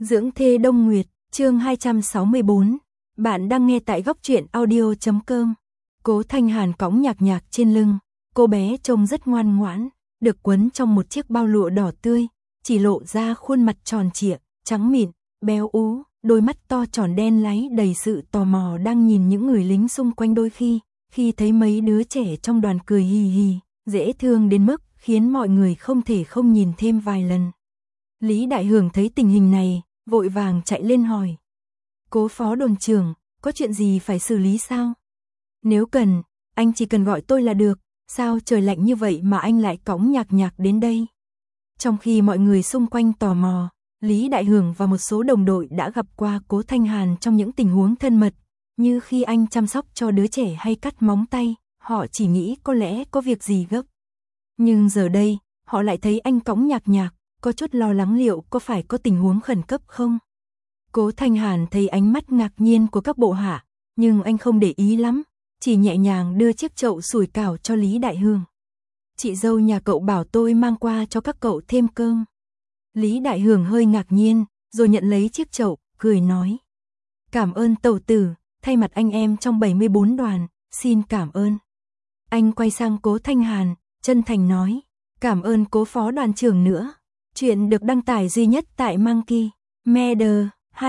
Dưỡng thê Đông Nguyệt, chương 264. Bạn đang nghe tại góc truyện audio.com. Cố Thanh Hàn cõng nhạc nhạc trên lưng, cô bé trông rất ngoan ngoãn, được quấn trong một chiếc bao lụa đỏ tươi, chỉ lộ ra khuôn mặt tròn trịa, trắng mịn, béo ú, đôi mắt to tròn đen láy đầy sự tò mò đang nhìn những người lính xung quanh. Đôi khi thấy mấy đứa trẻ trong đoàn cười hì hì, dễ thương đến mức khiến mọi người không thể không nhìn thêm vài lần. Lý Đại Hưởng thấy tình hình này, vội vàng chạy lên hỏi. Cố phó đồn trưởng, có chuyện gì phải xử lý sao? Nếu cần, anh chỉ cần gọi tôi là được, sao trời lạnh như vậy mà anh lại cõng nhạc nhạc đến đây? Trong khi mọi người xung quanh tò mò, Lý Đại Hưởng và một số đồng đội đã gặp qua Cố Thanh Hàn trong những tình huống thân mật, như khi anh chăm sóc cho đứa trẻ hay cắt móng tay, họ chỉ nghĩ có lẽ có việc gì gấp. Nhưng giờ đây, họ lại thấy anh cõng nhạc nhạc, có chút lo lắng liệu có phải có tình huống khẩn cấp không? Cố Thanh Hàn thấy ánh mắt ngạc nhiên của các bộ hạ, nhưng anh không để ý lắm, chỉ nhẹ nhàng đưa chiếc chậu sủi cảo cho Lý Đại Hưởng. Chị dâu nhà cậu bảo tôi mang qua cho các cậu thêm cơm. Lý Đại Hưởng hơi ngạc nhiên, rồi nhận lấy chiếc chậu, cười nói. Cảm ơn tẩu tử, thay mặt anh em trong 74 đoàn, xin cảm ơn. Anh quay sang Cố Thanh Hàn, chân thành nói, cảm ơn Cố phó đoàn trưởng nữa. Chuyện được đăng tải duy nhất tại Monkey Media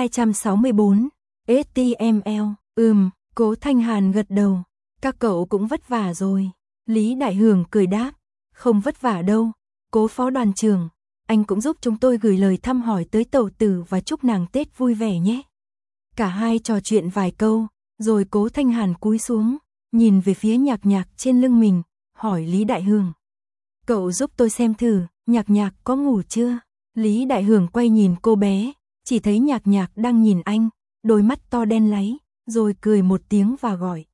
264 HTML. Cố Thanh Hàn gật đầu. Các cậu cũng vất vả rồi. Lý Đại Hưởng cười đáp. Không vất vả đâu. Cố phó đoàn trưởng, anh cũng giúp chúng tôi gửi lời thăm hỏi tới tẩu tử và chúc nàng Tết vui vẻ nhé. Cả hai trò chuyện vài câu, rồi Cố Thanh Hàn cúi xuống, nhìn về phía nhạc nhạc trên lưng mình, hỏi Lý Đại Hưởng. Cậu giúp tôi xem thử, nhạc nhạc có ngủ chưa? Lý Đại Hưởng quay nhìn cô bé, chỉ thấy nhạc nhạc đang nhìn anh, đôi mắt to đen láy, rồi cười một tiếng và gọi.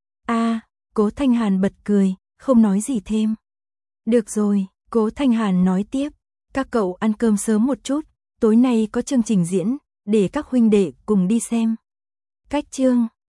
Cố Thanh Hàn bật cười, không nói gì thêm. Được rồi, Cố Thanh Hàn nói tiếp, các cậu ăn cơm sớm một chút, tối nay có chương trình diễn, để các huynh đệ cùng đi xem. Cách chương